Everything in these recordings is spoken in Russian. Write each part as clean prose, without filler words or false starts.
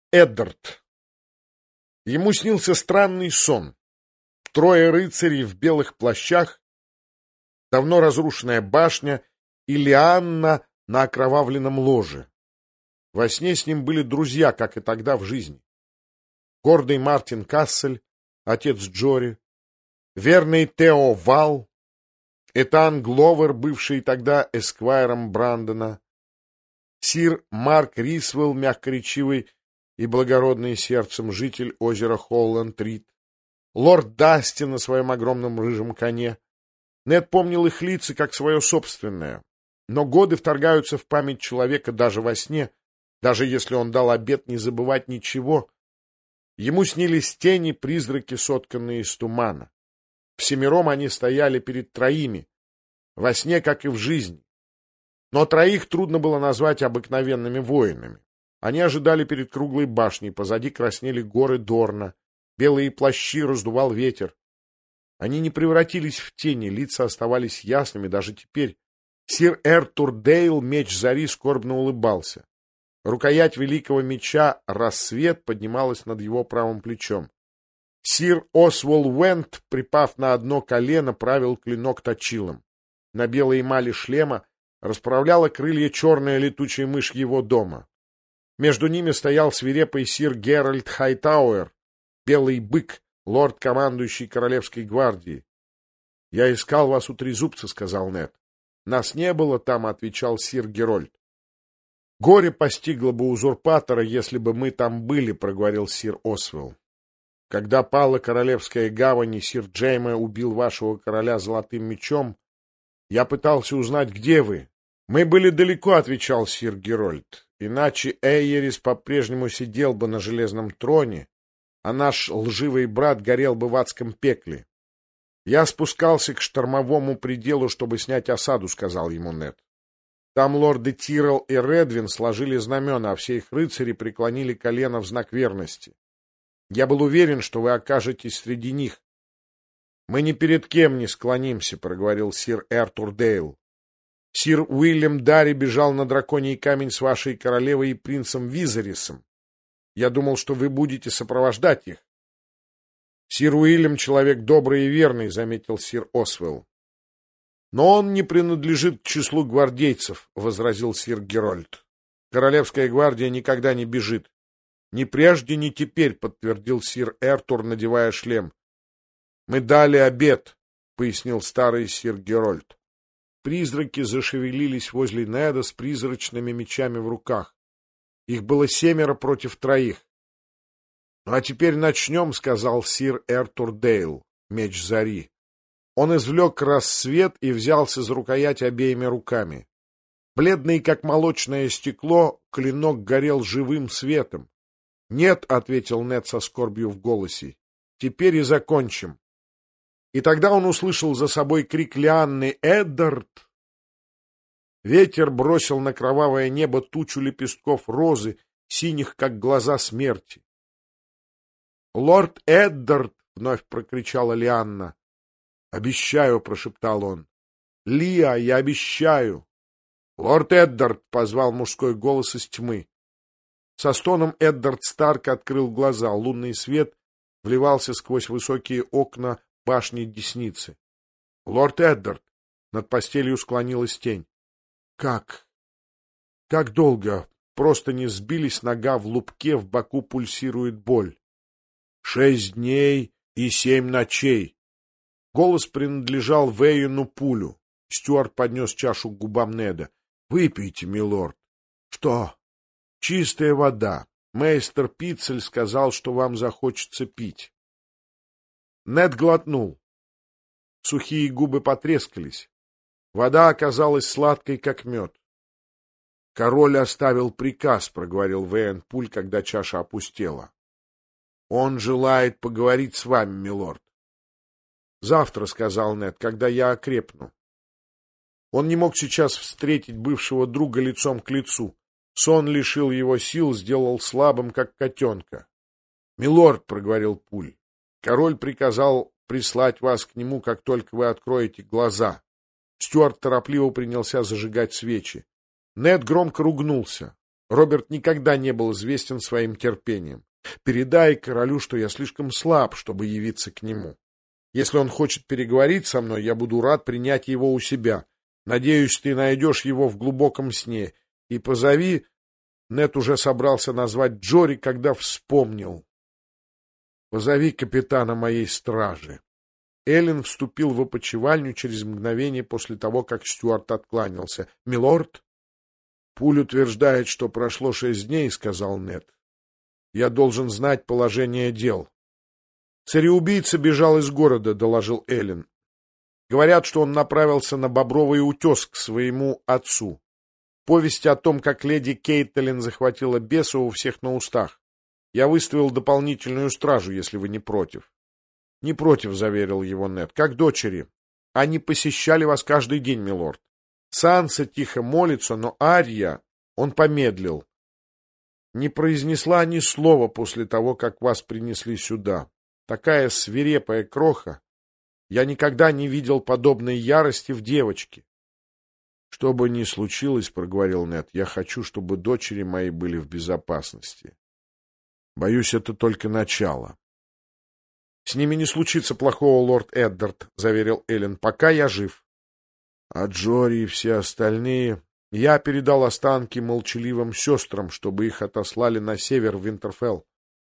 Эддард. Ему снился странный сон. Трое рыцарей в белых плащах, давно разрушенная башня и Лианна на окровавленном ложе. Во сне с ним были друзья, как и тогда в жизни. Гордый Мартин Кассель, отец Джори, верный Тео Вал, Этан Гловер, бывший тогда эсквайром Брандона, сир Марк Рисвелл, мягкоречивый и благородный сердцем житель озера Холланд-Рид, лорд Дасти на своем огромном рыжем коне. Нед помнил их лица как свое собственное, но годы вторгаются в память человека даже во сне, даже если он дал обет не забывать ничего. Ему снились тени, призраки, сотканные из тумана. Всемиром они стояли перед троими, во сне, как и в жизни. Но троих трудно было назвать обыкновенными воинами. Они ожидали перед круглой башней, позади краснели горы Дорна, белые плащи раздувал ветер. Они не превратились в тени, лица оставались ясными даже теперь. Сир Эртур Дейл, меч зари, скорбно улыбался. Рукоять великого меча «Рассвет» поднималась над его правым плечом. Сир Освол Уэнт, припав на одно колено, правил клинок точилом. На белой эмали шлема расправляла крылья черная летучая мышь его дома. Между ними стоял свирепый сир Геральт Хайтауэр, белый бык, лорд-командующий Королевской гвардии. — Я искал вас у Трезубца, — сказал Нед. — Нас не было там, — отвечал сир Герольд. — Горе постигло бы узурпатора, если бы мы там были, — проговорил сир Освелл. — Когда пала Королевская гавань и сир Джейме убил вашего короля золотым мечом, я пытался узнать, где вы. — Мы были далеко, — отвечал сир Герольд. — Иначе Эйерис по-прежнему сидел бы на железном троне, а наш лживый брат горел бы в адском пекле. — Я спускался к штормовому пределу, чтобы снять осаду, — сказал ему Нед. Там лорды Тирл и Редвин сложили знамена, а все их рыцари преклонили колено в знак верности. Я был уверен, что вы окажетесь среди них. — Мы ни перед кем не склонимся, — проговорил сир Эртур Дейл. Сир Уильям Дарри бежал на драконий камень с вашей королевой и принцем Визерисом. Я думал, что вы будете сопровождать их. — Сир Уильям — человек добрый и верный, — заметил сир Освелл. — Но он не принадлежит к числу гвардейцев, — возразил сир Герольд. — Королевская гвардия никогда не бежит. — Ни прежде, ни теперь, — подтвердил сир Эртур, надевая шлем. — Мы дали обет, — пояснил старый сир Герольд. Призраки зашевелились возле Неда с призрачными мечами в руках. Их было 7 против 3. — Ну, а теперь начнем, — сказал сир Эртур Дейл, меч зари. Он извлек рассвет и взялся за рукоять обеими руками. Бледный, как молочное стекло, клинок горел живым светом. — Нет, — ответил Нед со скорбью в голосе, — теперь и закончим. И тогда он услышал за собой крик Лианны: «Эддард!». Ветер бросил на кровавое небо тучу лепестков розы, синих, как глаза смерти. «Лорд Эддард!» — вновь прокричала Лианна. «Обещаю!» — прошептал он. «Лиа, я обещаю!» «Лорд Эддард!» — позвал мужской голос из тьмы. Со стоном Эддард Старк открыл глаза. Лунный свет вливался сквозь высокие окна башни Десницы. «Лорд Эддард!» — над постелью склонилась тень. «Как? Как долго?» Просто не сбились, нога в лупке, в боку пульсирует боль. 6 дней и 7 ночей. Голос принадлежал Вейну Пулю. Стюарт поднес чашу к губам Неда. «Выпейте, милорд». «Что?» «Чистая вода. Мейстер Пиццель сказал, что вам захочется пить». Нед глотнул. Сухие губы потрескались. Вода оказалась сладкой, как мед. «Король оставил приказ», — проговорил Вейн Пуль, когда чаша опустела. «Он желает поговорить с вами, милорд». «Завтра», — сказал Нед, — «когда я окрепну». Он не мог сейчас встретить бывшего друга лицом к лицу. Сон лишил его сил, сделал слабым, как котенка. «Милорд», — проговорил Пуль, — «король приказал прислать вас к нему, как только вы откроете глаза». Стюарт торопливо принялся зажигать свечи. Нед громко ругнулся. Роберт никогда не был известен своим терпением. Передай королю, что я слишком слаб, чтобы явиться к нему. Если он хочет переговорить со мной, я буду рад принять его у себя. Надеюсь, ты найдешь его в глубоком сне. И позови... Нед уже собрался назвать Джори, когда вспомнил. Позови капитана моей стражи. Эллен вступил в опочивальню через мгновение после того, как Стюарт откланялся. — Милорд? — Пуль утверждает, что прошло 6 дней, — сказал Нед. — Я должен знать положение дел. — Цареубийца бежал из города, — доложил Эллен. — Говорят, что он направился на Бобровый утес к своему отцу. Повесть о том, как леди Кейтлин захватила беса, у всех на устах. Я выставил дополнительную стражу, если вы не против. — Не против, — заверил его Нед. — Как дочери. Они посещали вас каждый день, милорд. Санса тихо молится, но Арья... Он помедлил. Не произнесла ни слова после того, как вас принесли сюда. Такая свирепая кроха. Я никогда не видел подобной ярости в девочке. — Что бы ни случилось, — проговорил Нед, — я хочу, чтобы дочери мои были в безопасности. Боюсь, это только начало. — С ними не случится плохого, лорд Эддард, — заверил Эллен, — пока я жив. А Джори и все остальные... Я передал останки молчаливым сестрам, чтобы их отослали на север в Винтерфелл.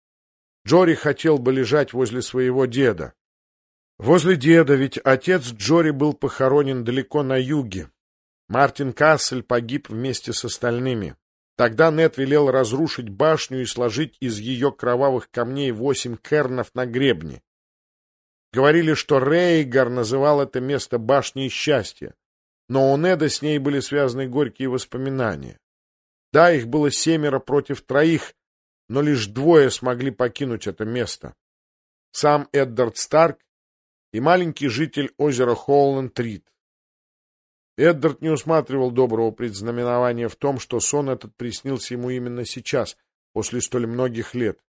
Джори хотел бы лежать возле своего деда. Возле деда, ведь отец Джори был похоронен далеко на юге. Мартин Кассель погиб вместе с остальными. Тогда Нед велел разрушить башню и сложить из ее кровавых камней 8 кернов на гребне. Говорили, что Рейгар называл это место башней счастья, но у Неда с ней были связаны горькие воспоминания. Да, их было 7 против 3, но лишь 2 смогли покинуть это место. Сам Эддард Старк и маленький житель озера Холланд-Рид. Эддард не усматривал доброго предзнаменования в том, что сон этот приснился ему именно сейчас, после столь многих лет.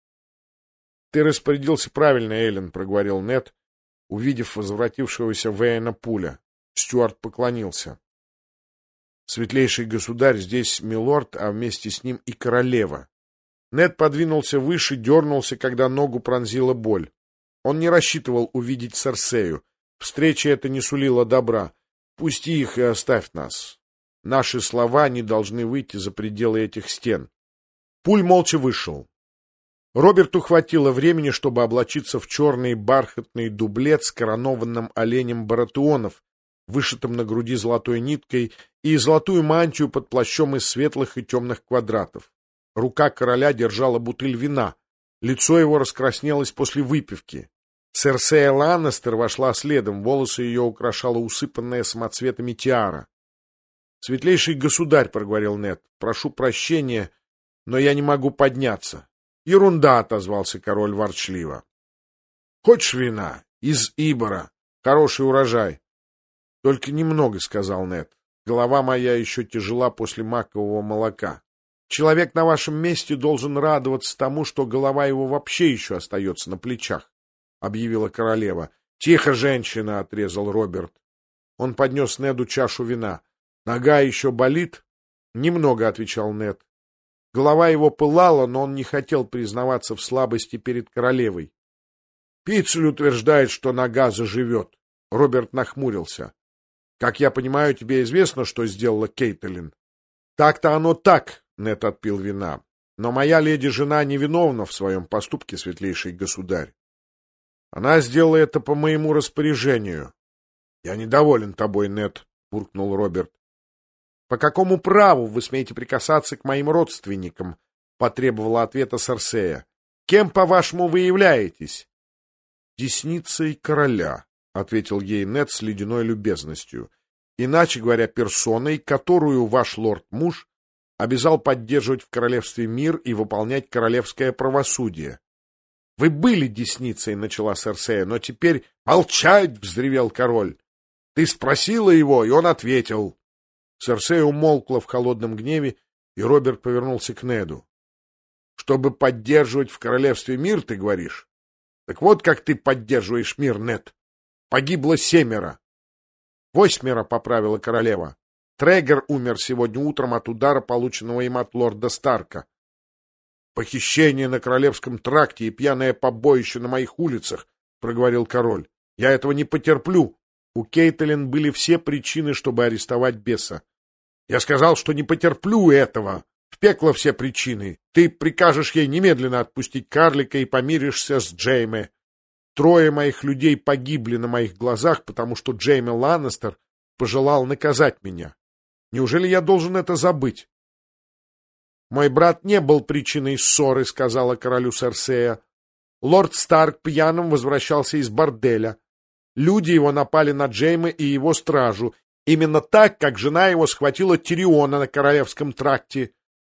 — Ты распорядился правильно, Эллен, — проговорил Нед, увидев возвратившегося Вейна Пуля. Стюарт поклонился. — Светлейший государь, здесь милорд, а вместе с ним и королева. Нед подвинулся выше, дернулся, когда ногу пронзила боль. Он не рассчитывал увидеть Серсею. Встреча эта не сулила добра. Пусти их и оставь нас. Наши слова не должны выйти за пределы этих стен. Пуль молча вышел. Роберту хватило времени, чтобы облачиться в черный бархатный дублет с коронованным оленем Баратеонов, вышитым на груди золотой ниткой, и золотую мантию под плащом из светлых и темных квадратов. Рука короля держала бутыль вина. Лицо его раскраснелось после выпивки. Серсея Ланнестер вошла следом, волосы ее украшала усыпанная самоцветами тиара. — Светлейший государь, — проговорил Нед, — прошу прощения, но я не могу подняться. — Ерунда, — отозвался король ворчливо. — Хочешь вина? Из Ибора. Хороший урожай. — Только немного, — сказал Нед. Голова моя еще тяжела после макового молока. Человек на вашем месте должен радоваться тому, что голова его вообще еще остается на плечах, — объявила королева. — Тихо, женщина, — отрезал Роберт. Он поднес Неду чашу вина. — Нога еще болит? — Немного, — отвечал Нед. Голова его пылала, но он не хотел признаваться в слабости перед королевой. — Пиццель утверждает, что нога заживет. Роберт нахмурился. — Как я понимаю, тебе известно, что сделала Кейтлин? — Так-то оно так, — Нед отпил вина. — Но моя леди-жена невиновна в своем поступке, светлейший государь. Она сделала это по моему распоряжению. — Я недоволен тобой, Нед, — буркнул Роберт. — По какому праву вы смеете прикасаться к моим родственникам? — потребовала ответа Серсея. — Кем, по-вашему, вы являетесь? — Десницей короля, — ответил ей Нед с ледяной любезностью. — Иначе говоря, персоной, которую ваш лорд-муж обязал поддерживать в королевстве мир и выполнять королевское правосудие. — Вы были десницей, — начала Серсея, — но теперь... — Молчать! — взревел король. — Ты спросила его, и он ответил. Серсея умолкла в холодном гневе, и Роберт повернулся к Неду. — Чтобы поддерживать в королевстве мир, ты говоришь? Так вот как ты поддерживаешь мир, Нед. Погибло 7. 8, — поправила королева. Трегер умер сегодня утром от удара, полученного им от лорда Старка. «Похищение на Королевском тракте и пьяное побоище на моих улицах», — проговорил король. «Я этого не потерплю». У Кейтлин были все причины, чтобы арестовать беса. «Я сказал, что не потерплю этого. В пекло все причины. Ты прикажешь ей немедленно отпустить карлика и помиришься с Джейме. 3 моих людей погибли на моих глазах, потому что Джейме Ланнестер пожелал наказать меня. Неужели я должен это забыть?» «Мой брат не был причиной ссоры», — сказала королю Серсея. «Лорд Старк пьяным возвращался из борделя. Люди его напали на Джейме и его стражу, именно так, как жена его схватила Тириона на Королевском тракте».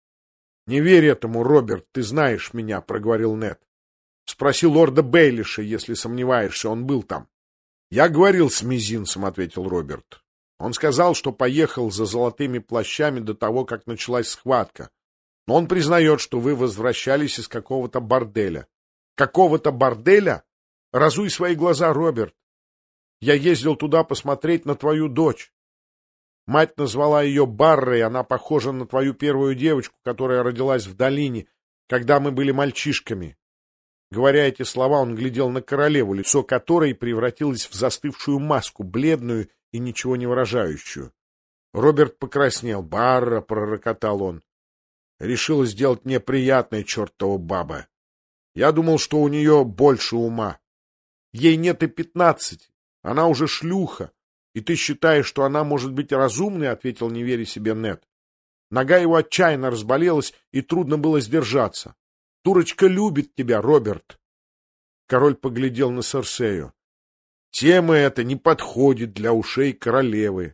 «Не верь этому, Роберт, ты знаешь меня», — проговорил Нед. «Спроси лорда Бейлиша, если сомневаешься, он был там». «Я говорил с мизинцем», — ответил Роберт. «Он сказал, что поехал за золотыми плащами до того, как началась схватка. Но он признает, что вы возвращались из какого-то борделя». «Какого-то борделя? Разуй свои глаза, Роберт. Я ездил туда посмотреть на твою дочь. Мать назвала ее Баррой, она похожа на твою первую девочку, которая родилась в долине, когда мы были мальчишками». Говоря эти слова, он глядел на королеву, лицо которой превратилось в застывшую маску, бледную и ничего не выражающую. Роберт покраснел. «Барра», — пророкотал он, — «решила сделать мне приятное, чертова баба. Я думал, что у нее больше ума. Ей нет и 15, она уже шлюха. И ты считаешь, что она может быть разумной?» — ответил, не веря себе, Нед. Нога его отчаянно разболелась, и трудно было сдержаться. «Дурочка любит тебя, Роберт». Король поглядел на Серсею. «Тема эта не подходит для ушей королевы».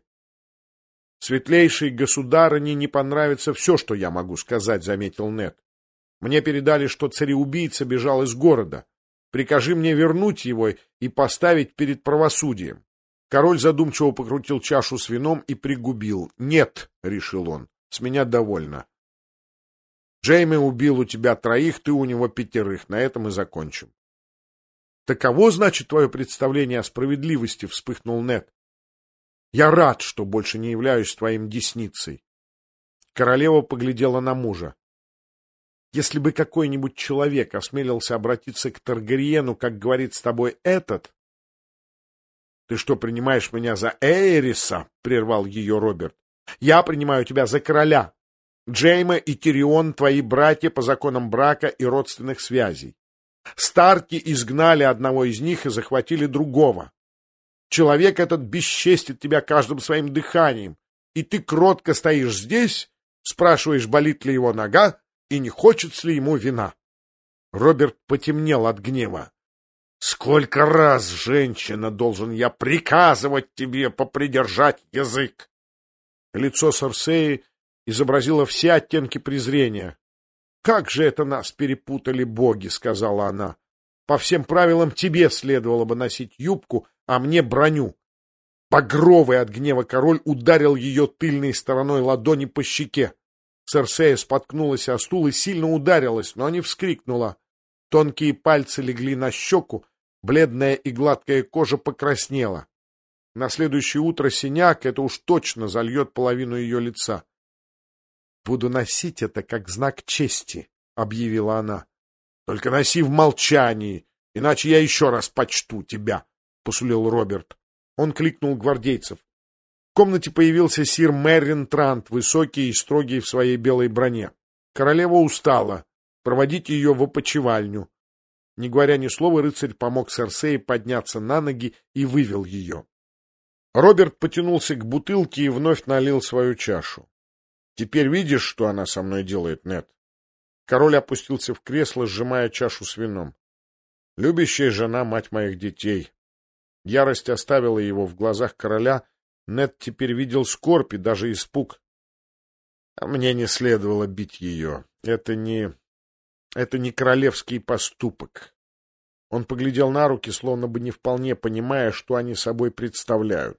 «Светлейшей государыне не понравится все, что я могу сказать», — заметил Нед. «Мне передали, что цареубийца бежал из города. Прикажи мне вернуть его и поставить перед правосудием». Король задумчиво покрутил чашу с вином и пригубил. «Нет», — решил он, — «с меня довольно. Джейми убил у тебя 3, ты у него 5. На этом и закончим». «Таково, значит, твое представление о справедливости?» — вспыхнул Нед. «Я рад, что больше не являюсь твоим десницей». Королева поглядела на мужа. «Если бы какой-нибудь человек осмелился обратиться к Таргариену, как говорит с тобой этот...» «Ты что, принимаешь меня за Эйриса?» — прервал ее Роберт. «Я принимаю тебя за короля. Джейме и Тирион — твои братья по законам брака и родственных связей. Старки изгнали одного из них и захватили другого. Человек этот бесчестит тебя каждым своим дыханием, и ты кротко стоишь здесь, спрашиваешь, болит ли его нога и не хочется ли ему вина». Роберт потемнел от гнева. «Сколько раз, женщина, должен я приказывать тебе попридержать язык?» Лицо Серсеи изобразило все оттенки презрения. «Как же это нас перепутали боги», — сказала она. «По всем правилам тебе следовало бы носить юбку, а мне броню». Багровый от гнева король ударил ее тыльной стороной ладони по щеке. Серсея споткнулась о стул и сильно ударилась, но не вскрикнула. Тонкие пальцы легли на щеку, бледная и гладкая кожа покраснела. На следующее утро синяк, это уж точно зальет половину ее лица. «Буду носить это как знак чести», — объявила она. «Только носи в молчании, иначе я еще раз почту тебя», — посулил Роберт. Он кликнул гвардейцев. В комнате появился сир Меррин Трант, высокий и строгий в своей белой броне. Королева устала. Проводить ее в опочивальню. Не говоря ни слова, рыцарь помог Серсее подняться на ноги и вывел ее. Роберт потянулся к бутылке и вновь налил свою чашу. «Теперь видишь, что она со мной делает, Нед?» Король опустился в кресло, сжимая чашу с вином. «Любящая жена, мать моих детей». Ярость оставила его в глазах короля. Нед теперь видел скорбь и даже испуг. «А мне не следовало бить ее. Это не королевский поступок». Он поглядел на руки, словно бы не вполне понимая, что они собой представляют.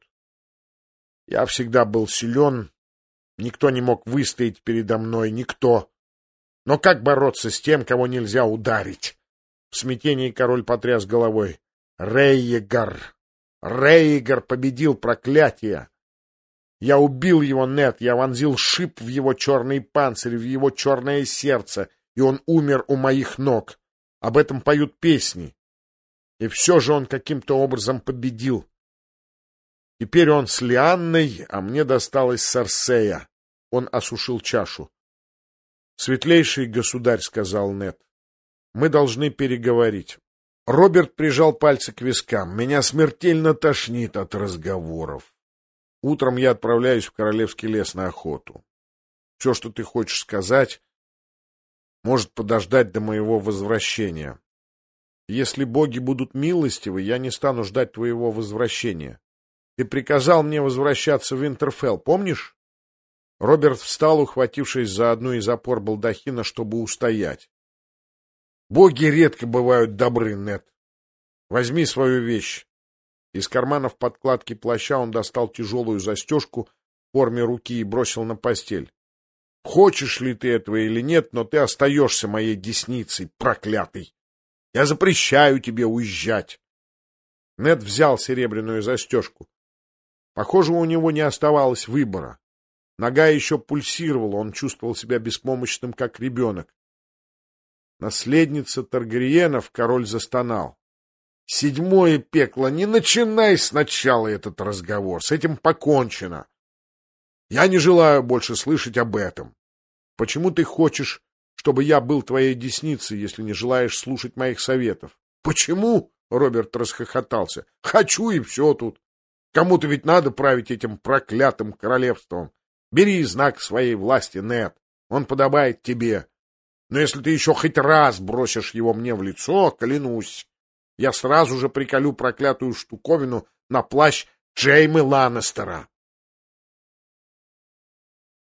«Я всегда был силен. Никто не мог выстоять передо мной, никто. Но как бороться с тем, кого нельзя ударить?» В смятении король потряс головой. «Рейегар! Рейегар победил проклятие!» Я убил его, Нед, я вонзил шип в его черный панцирь, в его черное сердце, и он умер у моих ног. Об этом поют песни. И все же он каким-то образом победил. Теперь он с Лианной, а мне досталась Серсея. Он осушил чашу. «Светлейший государь», — сказал Нед, — «мы должны переговорить». Роберт прижал пальцы к вискам. «Меня смертельно тошнит от разговоров. Утром я отправляюсь в Королевский лес на охоту. Все, что ты хочешь сказать, может подождать до моего возвращения. Если боги будут милостивы, я не стану ждать твоего возвращения. Ты приказал мне возвращаться в Винтерфелл, помнишь?» Роберт встал, ухватившись за одну из опор балдахина, чтобы устоять. «Боги редко бывают добры, Нед. Возьми свою вещь». Из карманов подкладки плаща он достал тяжелую застежку в форме руки и бросил на постель. «Хочешь ли ты этого или нет, но ты остаешься моей десницей, проклятый. Я запрещаю тебе уезжать». Нед взял серебряную застежку. Похоже, у него не оставалось выбора. Нога еще пульсировала, он чувствовал себя беспомощным, как ребенок. Наследница Таргариенов, король застонал. «Седьмое пекло, не начинай сначала этот разговор, с этим покончено. Я не желаю больше слышать об этом. Почему ты хочешь, чтобы я был твоей десницей, если не желаешь слушать моих советов?» «Почему?» — Роберт расхохотался. «Хочу, и все тут. Кому-то ведь надо править этим проклятым королевством. Бери знак своей власти, Нед, он подобает тебе. Но если ты еще хоть раз бросишь его мне в лицо, клянусь, я сразу же приколю проклятую штуковину на плащ Джеймы Ланнестера».